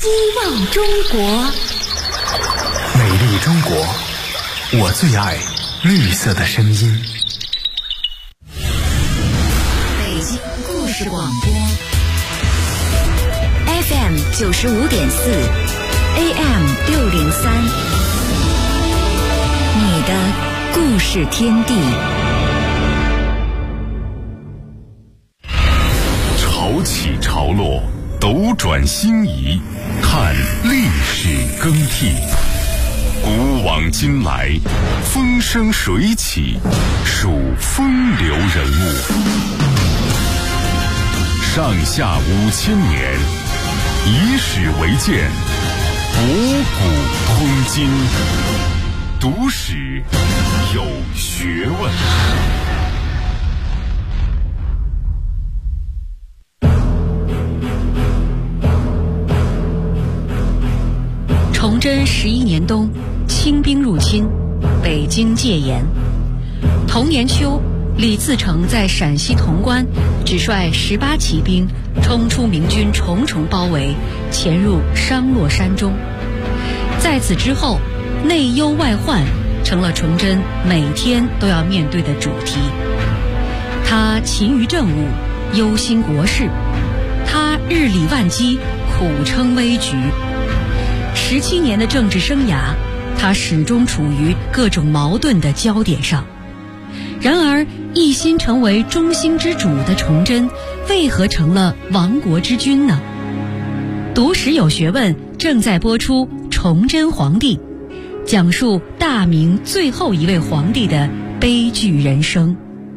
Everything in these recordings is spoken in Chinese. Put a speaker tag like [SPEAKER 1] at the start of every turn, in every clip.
[SPEAKER 1] 希望中国，
[SPEAKER 2] 美丽中国，我最爱绿色的声音。
[SPEAKER 1] 北京故事广播 FM 95.4 AM 603，你的故事天地。
[SPEAKER 3] 潮起潮落，斗转星移，看历史更替。古往今来，风生水起，数风流人物。上下5000年，以史为鉴，博古通今，读史有学问。
[SPEAKER 4] 崇祯11年冬，清兵入侵，北京戒严。同年秋，李自成在陕西潼关只率18骑兵冲出明军重重包围，潜入商洛山中。在此之后，内忧外患成了崇祯每天都要面对的主题。他勤于政务，忧心国事；他日理万机，苦撑危局。17年的政治生涯，他始终处于各种矛盾的焦点上。然而，一心成为中兴之主的崇祯，为何成了亡国之君呢？读史有学问正在播出《崇祯皇帝》，讲述大明最后一位皇帝的悲剧人生。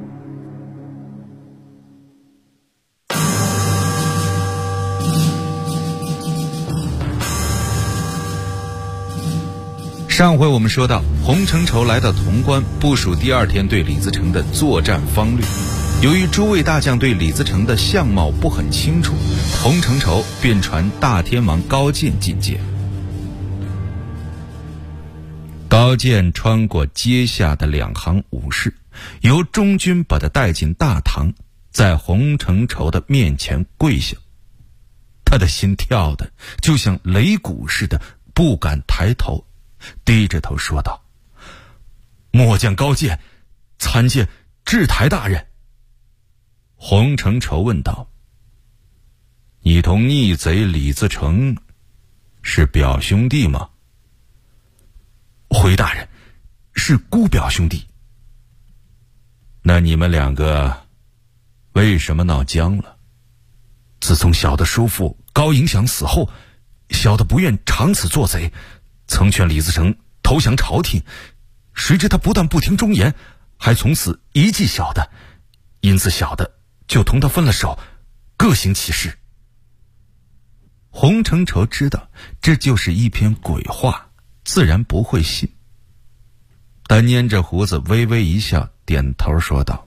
[SPEAKER 5] 上回我们说到，洪承畴来到潼关，部署第2天对李自成的作战方略。由于诸位大将对李自成的相貌不很清楚，洪承畴便传大天王高渐觐见。高渐穿过阶下的2行武士，由中军把他带进大堂，在洪承畴的面前跪下。他的心跳的就像擂鼓似的，不敢抬头，低着头说道：“末将高渐参见制台大人。”洪承畴问道：“你同逆贼李自成是表兄弟吗？”“回大人，是姑表兄弟。”“那你们2个为什么闹僵了？”“自从小的叔父高迎祥死后，小的不愿长此做贼，曾劝李自成投降朝廷，谁知他不但不听忠言，还从此遗弃小的，因此小的就同他分了手，各行其事。”洪承畴知道这就是一篇鬼话，自然不会信。他捏着胡子微微一笑，点头说道：“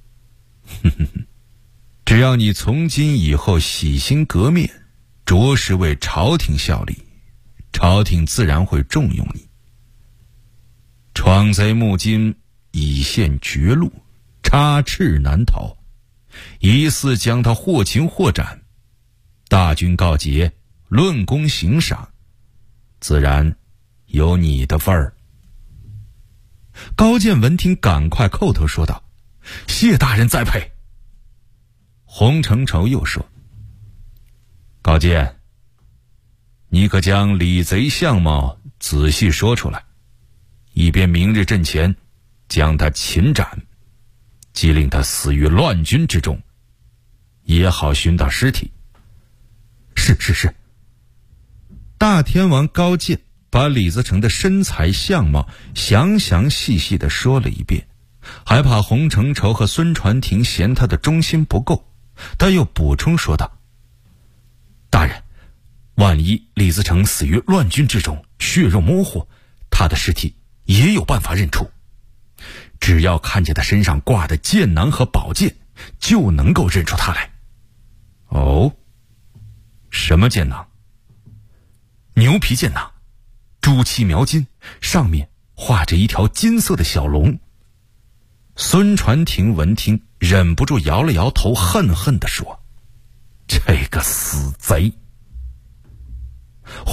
[SPEAKER 5] 只要你从今以后洗心革面，着实为朝廷效力，朝廷自然会重用你。闯贼募金，已陷绝路，插翅难逃，疑似将他或擒或斩，大军告捷，论功行赏，自然有你的份儿。”高渐闻听，赶快叩头说道：“谢大人栽培。”洪承畴又说：“高渐，你可将李贼相貌仔细说出来，以便明日阵前将他擒斩，即令他死于乱军之中，也好寻到尸体。”“是。”大天王高渐把李自成的身材相貌详详细细地说了一遍，还怕洪承畴和孙传庭嫌他的忠心不够，他又补充说道：“大人，万一李自成死于乱军之中，血肉模糊，他的尸体也有办法认出。只要看见他身上挂的剑囊和宝剑，就能够认出他来。”“哦，什么剑囊？”“牛皮剑囊，朱漆描金，上面画着一条金色的小龙。”孙传庭闻听，忍不住摇了摇头，恨恨地说：“这个死贼！”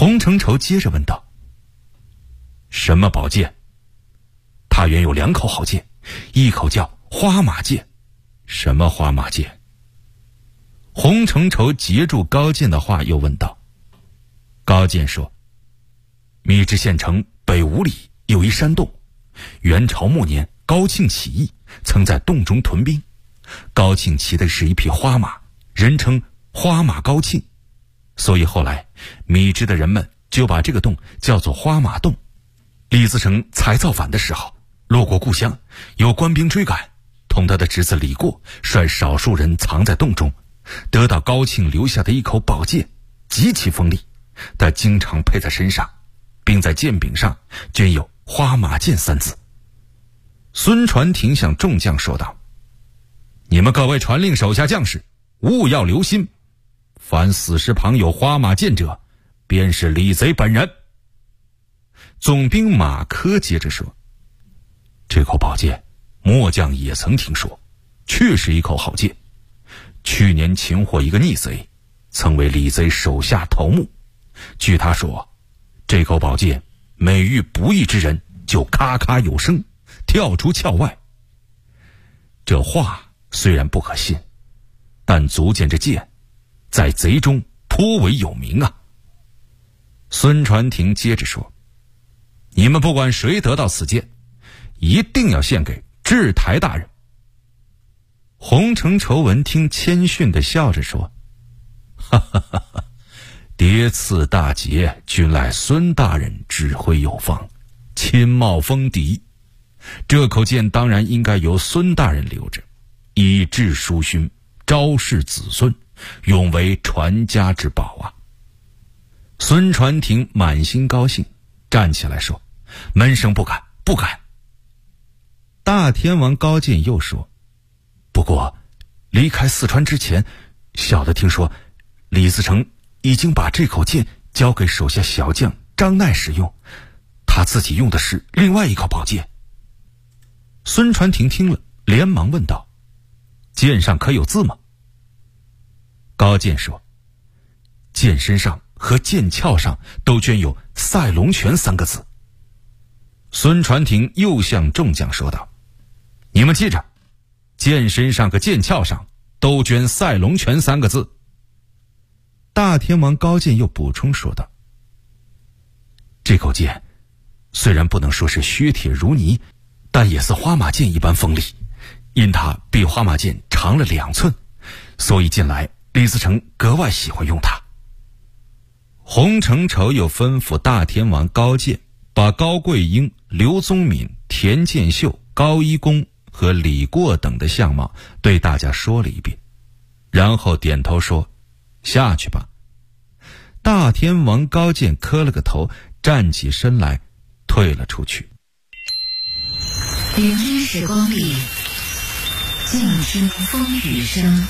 [SPEAKER 5] 洪承畴接着问道：什么宝剑？他原有2口好剑，一口叫花马剑。什么花马剑？洪承畴截住高渐的话又问道。高渐说：密支县城北5里有一山洞，元朝末年高庆起义，曾在洞中屯兵。高庆骑的是一匹花马，人称花马高庆，所以后来密支的人们就把这个洞叫做花马洞。李自成才造反的时候，路过故乡，有官兵追赶，同他的侄子李过率少数人藏在洞中，得到高庆留下的一口宝剑，极其锋利，他经常佩在身上，并在剑柄上镌有花马剑3字。孙传庭向众将说道：你们各位传令手下将士，务要留心，凡死尸旁有花马剑者，便是李贼本人。总兵马科接着说：这口宝剑末将也曾听说，确是一口好剑。去年擒获一个逆贼，曾为李贼手下头目。据他说，这口宝剑每遇不义之人，就咔咔有声，跳出鞘外。这话虽然不可信，但足见这剑在贼中颇为有名啊。孙传庭接着说：你们不管谁得到此剑，一定要献给制台大人。洪承畴闻听，谦逊地笑着说：哈哈哈哈，迭次大捷，均赖孙大人指挥有方，亲冒锋敌。这口剑当然应该由孙大人留着，以致书勋，昭示子孙，永为传家之宝啊。孙传庭满心高兴，站起来说：门生不敢，不敢。大天王高渐又说：不过离开四川之前，小的听说李自成已经把这口剑交给手下小将张鼐使用，他自己用的是另外一口宝剑。孙传庭听了，连忙问道：剑上可有字吗？高渐说：剑身上和剑鞘上都镌有赛龙拳3个字。孙传庭又向众将说道：你们记着，剑身上和剑鞘上都镌赛龙拳3个字。大天王高渐又补充说道：这口剑虽然不能说是削铁如泥，但也似花马剑一般锋利，因它比花马剑长了2寸，所以近来李自成格外喜欢用它。洪承畴又吩咐大天王高渐把高贵英、刘宗敏、田建秀、高一公和李过等的相貌对大家说了一遍，然后点头说：下去吧。大天王高渐磕了个头，站起身来退了出去。
[SPEAKER 1] 聆听时光里，静听风雨声。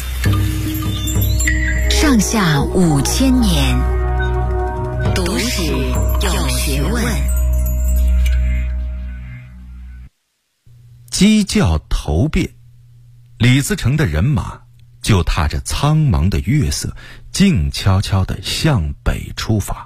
[SPEAKER 1] 上下5000年，读史有学问。
[SPEAKER 5] 鸡叫头遍，李自成的人马就踏着苍茫的月色，静悄悄地向北出发。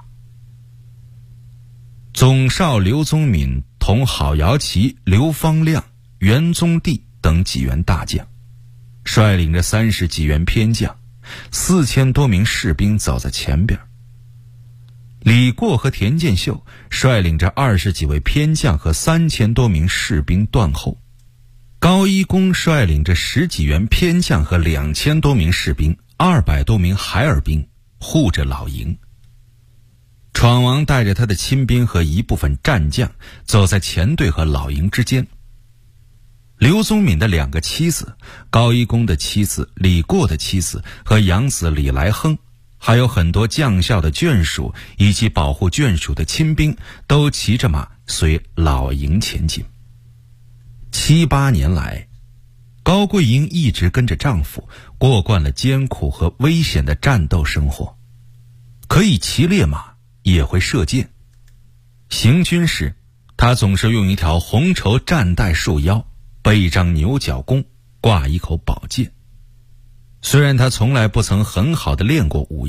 [SPEAKER 5] 总少刘宗敏同郝瑶琪、刘方亮、袁宗帝等几员大将，率领着30几员偏将，4000多名士兵走在前边。李过和田建秀率领着20几位偏将和3000多名士兵断后。高一公率领着10几员偏将和2000多名士兵、200多名海尔兵护着老营。闯王带着他的亲兵和一部分战将走在前队和老营之间。刘宗敏的2个妻子，高一公的妻子、李过的妻子和养子李来亨，还有很多将校的眷属以及保护眷属的亲兵，都骑着马随老营前进。7、8年来，高贵英一直跟着丈夫过惯了艰苦和危险的战斗生活，可以骑烈马，也会射箭。行军时，她总是用一条红绸战带束腰，背一张牛角弓，挂一口宝剑。虽然她从来不曾很好的练过武艺，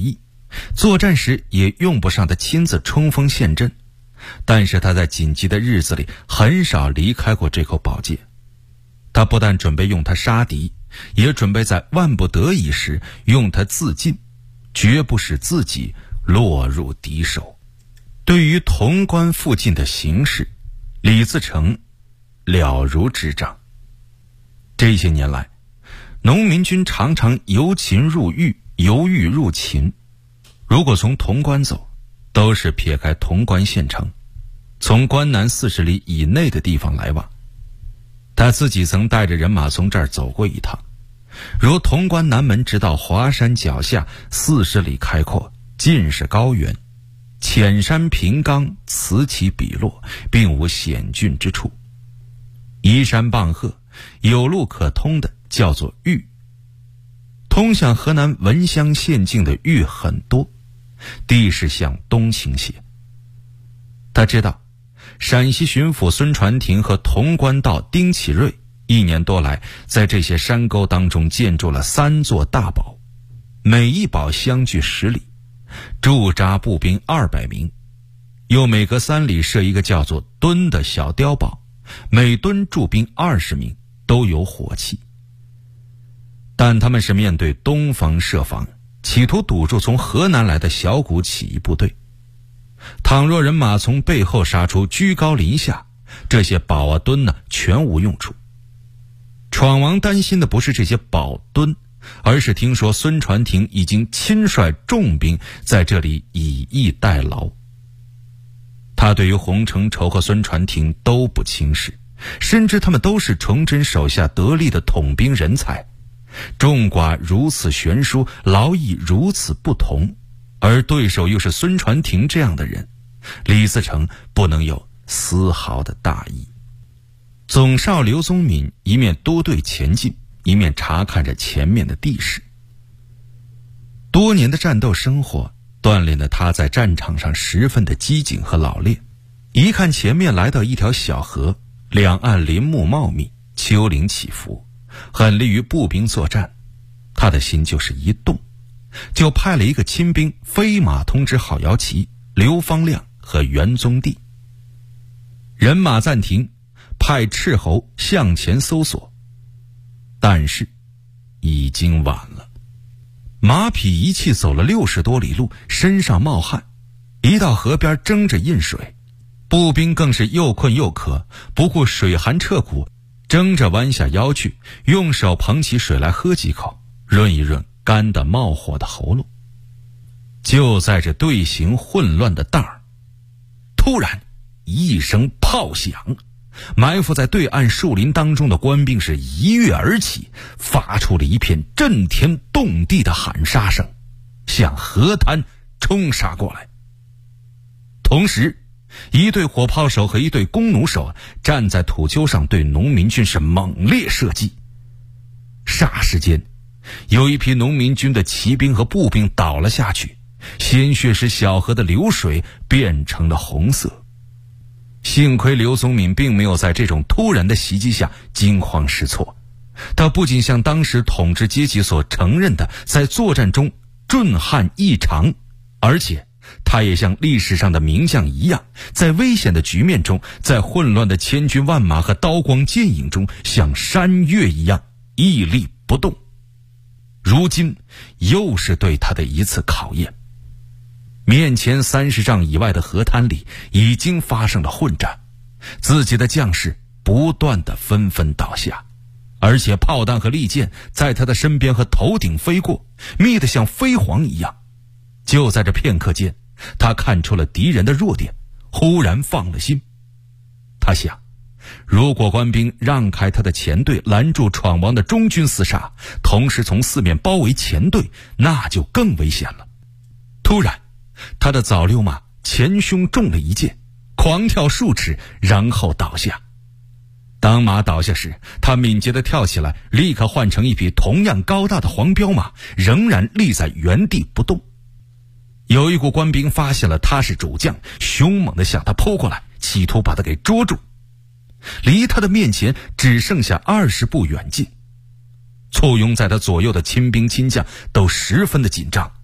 [SPEAKER 5] 作战时也用不上他亲自冲锋陷阵，但是他在紧急的日子里很少离开过这口宝剑。他不但准备用它杀敌，也准备在万不得已时用它自尽，绝不使自己落入敌手。对于潼关附近的形势，李自成了如指掌。这些年来，农民军常常由秦入豫，由豫入秦。如果从潼关走，都是撇开潼关县城，从关南40里以内的地方来往。他自己曾带着人马从这儿走过一趟，如潼关南门直到华山脚下40里开阔，尽是高原，浅山平冈，此起彼落，并无险峻之处。依山傍壑，有路可通的叫做豫。通向河南文乡县境的豫很多，地势向东倾斜。他知道陕西巡抚孙传庭和潼关道丁启瑞1年多来在这些山沟当中建筑了3座大堡，每一堡相距10里，驻扎步兵200名，又每隔3里设一个叫做墩的小碉堡，每墩驻兵20名，都有火器。但他们是面对东方设防，企图堵住从河南来的小股起义部队。倘若人马从背后杀出，居高临下，这些堡啊墩呢全无用处。闯王担心的不是这些堡墩，而是听说孙传庭已经亲率重兵在这里以逸待劳。他对于洪承畴和孙传庭都不轻视，深知他们都是崇祯手下得力的统兵人才，众寡如此悬殊，劳役如此不同，而对手又是孙传庭这样的人，李自成不能有丝毫的大意。总少刘宗敏一面督队前进，一面查看着前面的地势。多年的战斗生活锻炼了他在战场上十分的机警和老练。一看前面来到一条小河，两岸林木茂密，丘陵起伏，很利于步兵作战，他的心就是一动，就派了一个亲兵飞马通知郝瑶琪、刘方亮和袁宗弼。人马暂停，派斥候向前搜索，但是已经晚了。马匹一气走了60多里路，身上冒汗，一到河边争着饮水，步兵更是又困又渴，不顾水寒彻骨，争着弯下腰去，用手捧起水来喝几口，润一润干得冒火的喉咙。就在这队形混乱的当儿，突然一声炮响，埋伏在对岸树林当中的官兵是一跃而起，发出了一片震天动地的喊杀声，向河滩冲杀过来。同时，一队火炮手和一队弓弩手站在土丘上，对农民军是猛烈射击。霎时间，有一批农民军的骑兵和步兵倒了下去，鲜血使小河的流水变成了红色。幸亏刘宗敏并没有在这种突然的袭击下惊慌失措，他不仅像当时统治阶级所承认的在作战中震撼异常，而且他也像历史上的名将一样，在危险的局面中，在混乱的千军万马和刀光剑影中，像山岳一样屹立不动。如今又是对他的一次考验。面前30丈以外的河滩里已经发生了混战，自己的将士不断地纷纷倒下，而且炮弹和利箭在他的身边和头顶飞过，密得像飞蝗一样。就在这片刻间，他看出了敌人的弱点，忽然放了心。他想，如果官兵让开他的前队，拦住闯王的中军厮杀，同时从四面包围前队，那就更危险了。突然，他的早溜马前胸中了一箭，狂跳数尺，然后倒下。当马倒下时，他敏捷地跳起来，立刻换成一匹同样高大的黄骠马，仍然立在原地不动。有一股官兵发现了他是主将，凶猛地向他扑过来，企图把他给捉住。离他的面前只剩下20步远近，簇拥在他左右的亲兵亲将都十分的紧张，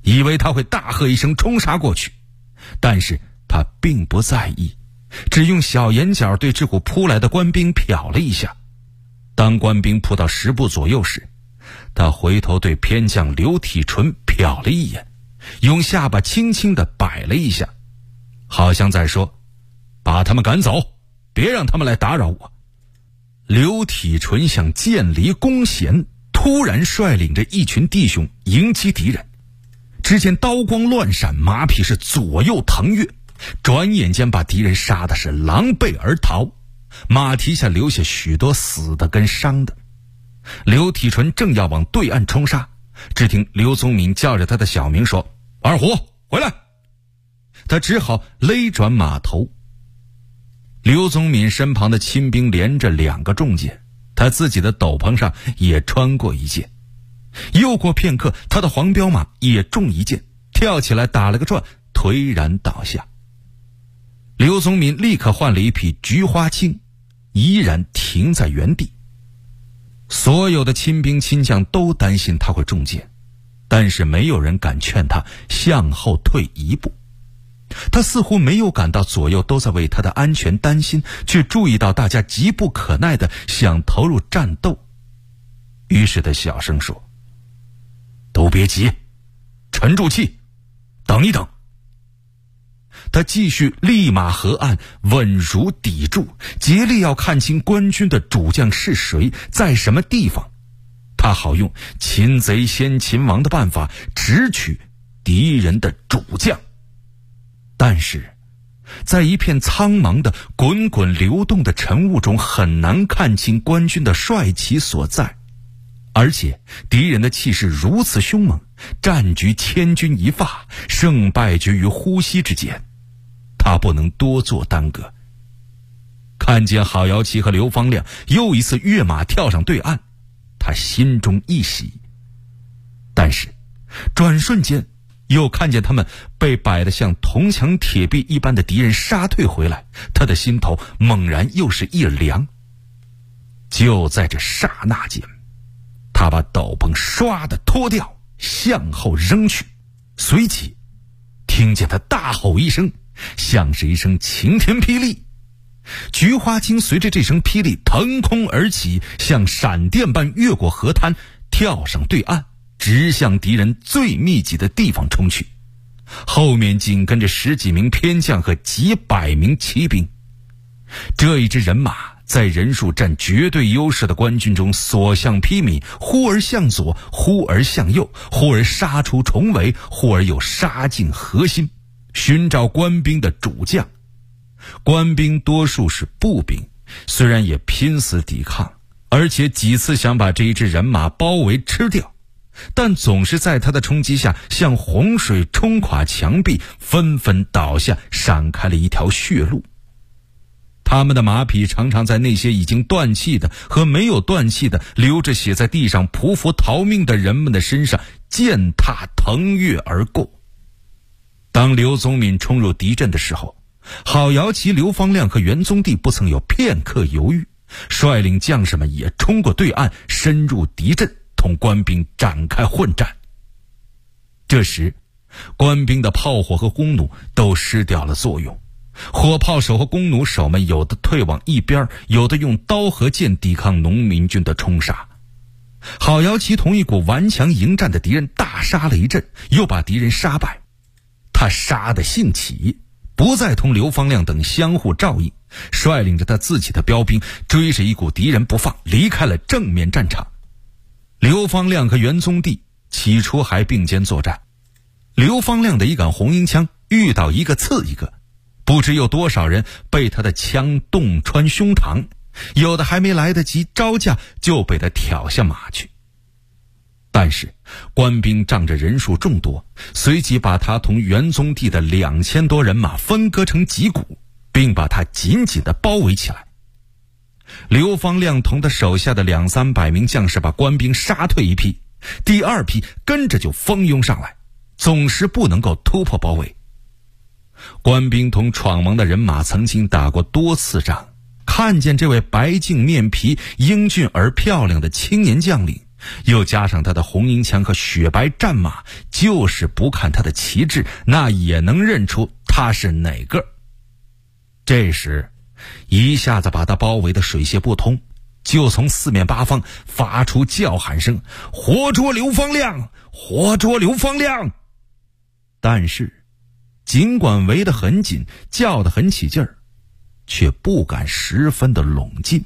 [SPEAKER 5] 以为他会大喝一声冲杀过去，但是他并不在意，只用小眼角对这股扑来的官兵瞟了一下。当官兵扑到10步左右时，他回头对偏将刘体纯瞟了一眼，用下巴轻轻地摆了一下，好像在说：把他们赶走，别让他们来打扰我。刘体纯像箭离弓弦，突然率领着一群弟兄迎击敌人。只见刀光乱闪，马匹是左右腾跃，转眼间把敌人杀的是狼狈而逃，马蹄下留下许多死的跟伤的。刘体纯正要往对岸冲杀，只听刘宗敏叫着他的小名说：二虎，回来！他只好勒转马头。刘宗敏身旁的亲兵连着2个重箭，他自己的斗篷上也穿过一箭。又过片刻，他的黄骠马也中一箭，跳起来打了个转，颓然倒下。刘宗敏立刻换了一匹菊花青，依然停在原地。所有的亲兵亲将都担心他会中箭，但是没有人敢劝他向后退一步。他似乎没有感到左右都在为他的安全担心，却注意到大家急不可耐地想投入战斗。于是他小声说：都别急，沉住气，等一等。他继续立马河岸，稳如砥柱，竭力要看清官军的主将是谁，在什么地方，他好用擒贼先擒王的办法直取敌人的主将。但是在一片苍茫的滚滚流动的晨雾中，很难看清官军的帅旗所在，而且敌人的气势如此凶猛，战局千钧一发，胜败决于呼吸之间，他不能多做耽搁。看见郝瑶琪和刘方亮又一次跃马跳上对岸，他心中一喜，但是转瞬间又看见他们被摆得像铜墙铁壁一般的敌人杀退回来，他的心头猛然又是一凉。就在这刹那间，他把斗篷唰地脱掉，向后扔去，随即听见他大吼一声，像是一声晴天霹雳。菊花青随着这声霹雳腾空而起，像闪电般越过河滩，跳上对岸，直向敌人最密集的地方冲去。后面紧跟着10几名偏将和几百名骑兵。这一支人马在人数占绝对优势的官军中所向披靡，忽而向左，忽而向右，忽而杀出重围，忽而又杀进核心，寻找官兵的主将。官兵多数是步兵，虽然也拼死抵抗，而且几次想把这一支人马包围吃掉，但总是在他的冲击下像洪水冲垮墙壁，纷纷倒下，闪开了一条血路。他们的马匹常常在那些已经断气的和没有断气的流着血在地上匍匐逃命的人们的身上践踏腾跃而过。当刘宗敏冲入敌阵的时候，郝瑶琪、刘方亮和袁宗帝不曾有片刻犹豫，率领将士们也冲过对岸，深入敌阵，同官兵展开混战。这时官兵的炮火和弓弩都失掉了作用，火炮手和弓弩手们有的退往一边，有的用刀和剑抵抗农民军的冲杀。郝瑶琪同一股顽强迎战的敌人大杀了一阵，又把敌人杀败。他杀得兴起，不再同刘方亮等相互照应，率领着他自己的标兵追着一股敌人不放，离开了正面战场。刘方亮和袁宗帝起初还并肩作战，刘方亮的一杆红缨枪遇到一个刺一个，不知有多少人被他的枪洞穿胸膛，有的还没来得及招架就被他挑下马去。但是官兵仗着人数众多，随即把他同袁宗帝的2000多人马分割成几股，并把他紧紧地包围起来。刘方亮同他手下的200-300名将士把官兵杀退一批，第二批跟着就蜂拥上来，总是不能够突破包围。官兵同闯王的人马曾经打过多次仗，看见这位白净面皮、英俊而漂亮的青年将领， 又加上他的红缨枪和雪白战马，就是不看他的旗帜，那也能认出他是哪个。这时一下子把他包围的水泄不通，就从四面八方发出叫喊声：活捉刘方亮，活捉刘方亮！但是尽管围得很紧，叫得很起劲儿，却不敢十分的拢近。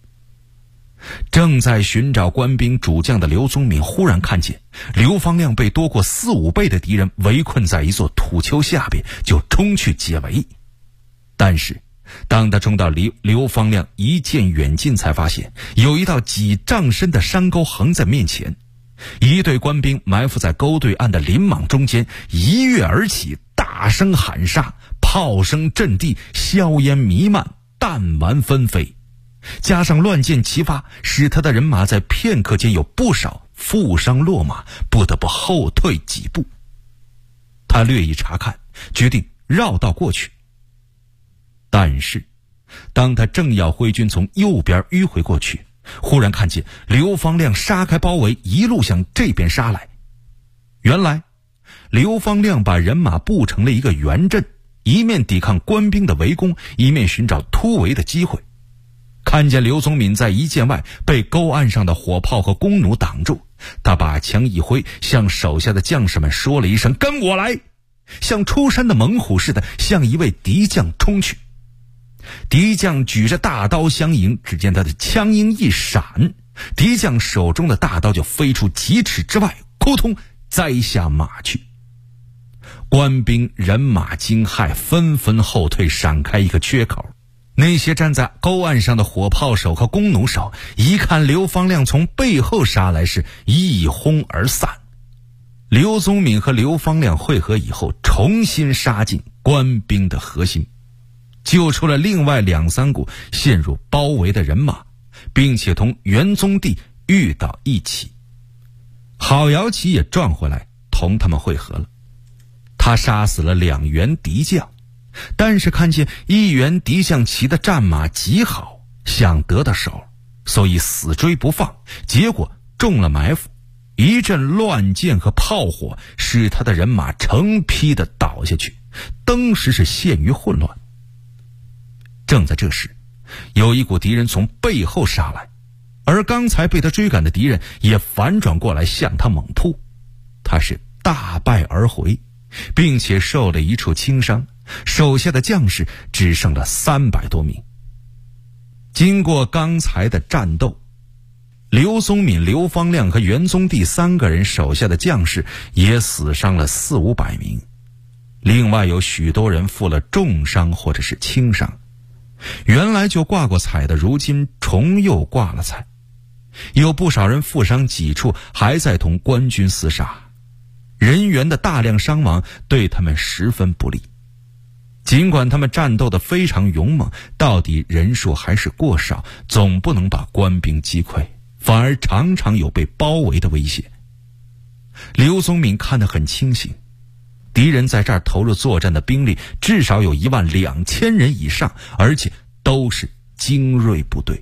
[SPEAKER 5] 正在寻找官兵主将的刘宗敏忽然看见刘方亮被多过4-5倍的敌人围困在一座土丘下边，就冲去解围。但是当他冲到刘方亮一见远近，才发现有一道几丈深的山沟横在面前，一队官兵埋伏在沟对岸的林莽中间，一跃而起，大声喊杀，炮声震地，硝烟弥漫，弹丸纷飞，加上乱箭齐发，使他的人马在片刻间有不少负伤落马，不得不后退几步。他略一查看，决定绕道过去。但是当他正要挥军从右边迂回过去，忽然看见刘方亮杀开包围，一路向这边杀来。原来刘方亮把人马布成了一个圆阵，一面抵抗官兵的围攻，一面寻找突围的机会。看见刘宗敏在一箭外被沟岸上的火炮和弓弩挡住，他把枪一挥，向手下的将士们说了一声：跟我来！像出山的猛虎似的向一位敌将冲去。敌将举着大刀相迎，只见他的枪缨一闪，敌将手中的大刀就飞出几尺之外，扑通栽下马去。官兵人马惊骇，纷纷后退，闪开一个缺口。那些站在沟岸上的火炮手和弓弩手一看刘方亮从背后杀来，是一哄而散。刘宗敏和刘方亮会合以后，重新杀进官兵的核心，救出了另外2-3股陷入包围的人马，并且同元宗帝遇到一起。郝瑶琪也撞回来同他们会合了。他杀死了2员敌将，但是看见1员敌将骑的战马极好，想得到手，所以死追不放，结果中了埋伏，一阵乱箭和炮火使他的人马成批的倒下去，当时是陷于混乱。正在这时，有一股敌人从背后杀来，而刚才被他追赶的敌人也反转过来向他猛扑，他是大败而回，并且受了一处轻伤，手下的将士只剩了300多名。经过刚才的战斗，刘宗敏、刘方亮和元宗帝3个人手下的将士也死伤了400-500名，另外有许多人负了重伤或者是轻伤。原来就挂过彩的，如今重又挂了彩，有不少人负伤几处，还在同官军厮杀，人员的大量伤亡对他们十分不利。尽管他们战斗得非常勇猛，到底人数还是过少，总不能把官兵击溃，反而常常有被包围的危险。刘宗敏看得很清醒，敌人在这儿投入作战的兵力至少有12000人以上，而且都是精锐部队。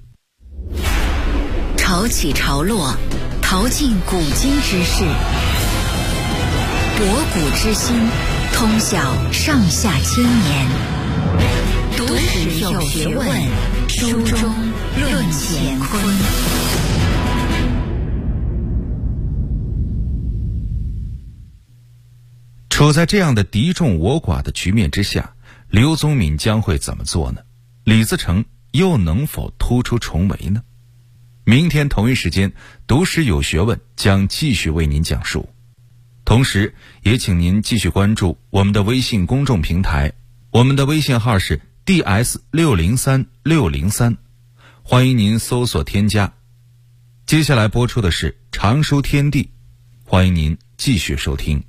[SPEAKER 1] 潮起潮落，淘尽古今之事，博古之心，通晓上下千年。读史有学问，书中论乾坤。
[SPEAKER 5] 处在这样的敌众我寡的局面之下，刘宗敏将会怎么做呢？李自成又能否突出重围呢？明天同一时间，读史有学问将继续为您讲述。同时也请您继续关注我们的微信公众平台，我们的微信号是 DS603603，欢迎您搜索添加。接下来播出的是常书天地，欢迎您继续收听。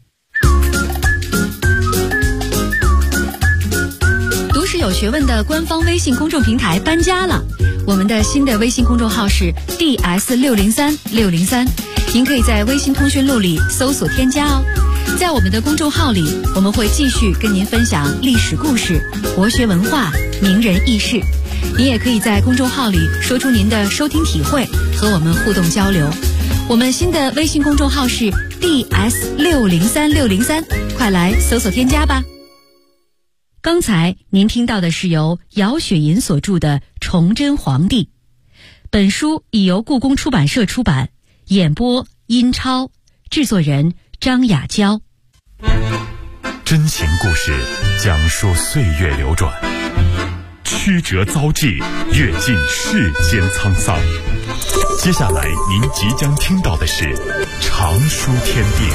[SPEAKER 4] 读史有学问的官方微信公众平台搬家了，我们的新的微信公众号是 DS603603，您可以在微信通讯录里搜索添加哦。在我们的公众号里，我们会继续跟您分享历史故事、国学文化、名人轶事。您也可以在公众号里说出您的收听体会，和我们互动交流。 我们新的微信公众号是 DS603603，快来搜索添加吧。刚才您听到的是由姚雪银所著的《崇祯皇帝》，本书已由故宫出版社出版，演播殷超，制作人张雅娇。
[SPEAKER 3] 真情故事讲述岁月流转，曲折遭际，阅尽世间沧桑。接下来您即将听到的是常书天地。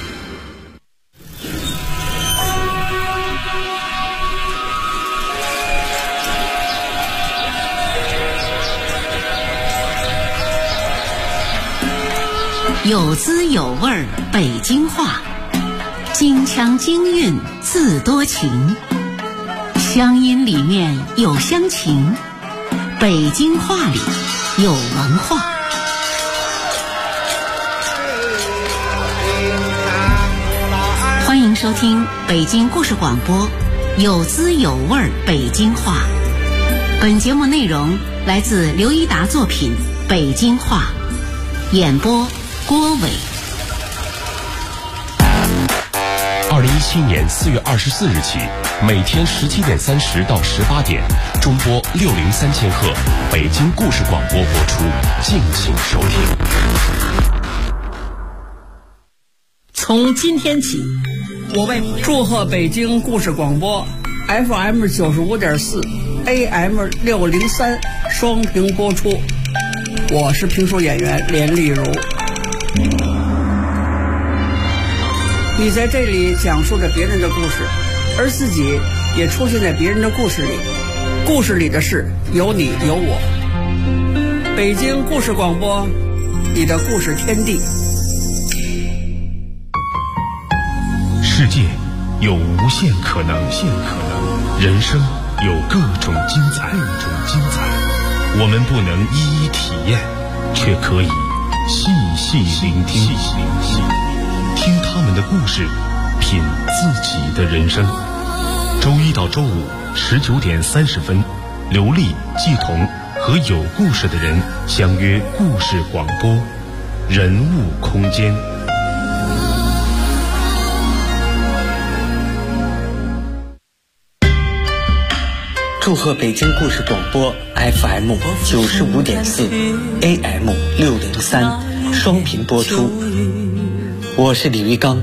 [SPEAKER 1] 有滋有味北京话，京腔京韵自多情，乡音里面有乡情，北京话里有文化。欢迎收听北京故事广播，有滋有味北京话。本节目内容来自刘一达作品《北京话》，演播郭伟。
[SPEAKER 6] 2017年4月24日起，每天17点30到18点，中波603千赫，北京故事广播播出，敬请收听。
[SPEAKER 7] 从今天起，我为祝贺北京故事广播 FM 95.4 AM 603双屏播出。我是评书演员连丽如。你在这里讲述着别人的故事，而自己也出现在别人的故事里，故事里的事有你有我。北京故事广播，你的故事天地。
[SPEAKER 2] 世界有无限可能，人生有各种精彩，我们不能一一体验，却可以细细聆听，听他们的故事，品自己的人生。周一到周五19点30分，刘丽、季彤和有故事的人相约故事广播，人物空间。
[SPEAKER 8] 祝贺北京故事广播 FM 95.4 AM 603双频播出。我是李玉刚。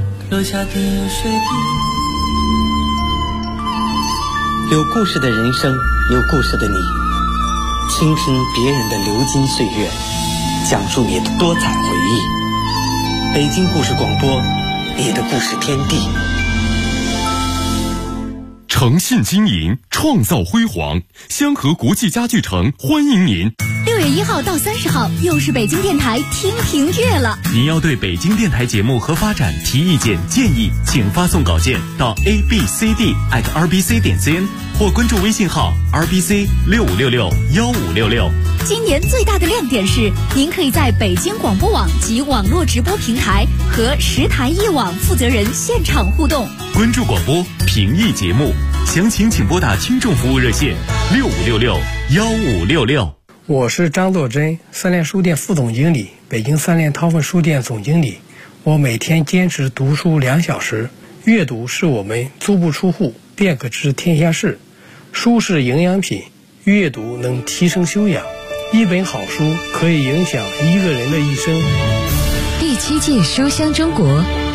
[SPEAKER 8] 有故事的人生，有故事的你，倾听别人的流金岁月，讲述你的多彩回忆。北京故事广播，你的故事天地。
[SPEAKER 3] 诚信经营，创造辉煌，香河国际家具城欢迎您。
[SPEAKER 9] 6月1号到30号，又是北京电台听评月了。
[SPEAKER 10] 您要对北京电台节目和发展提意见建议，请发送稿件到 abcd@rbc.cn 或关注微信号 rbc65661566。
[SPEAKER 9] 今年最大的亮点是，您可以在北京广播网及网络直播平台和10台一网负责人现场互动。
[SPEAKER 10] 关注广播，评议节目，详情请拨打听众服务热线65661566。
[SPEAKER 11] 我是张作珍，三联书店副总经理，北京三联韬奋书店总经理。我每天坚持读书2小时，阅读是我们足不出户便可知天下事。书是营养品，阅读能提升修养。一本好书可以影响一个人的一生。
[SPEAKER 1] 第7届书香中国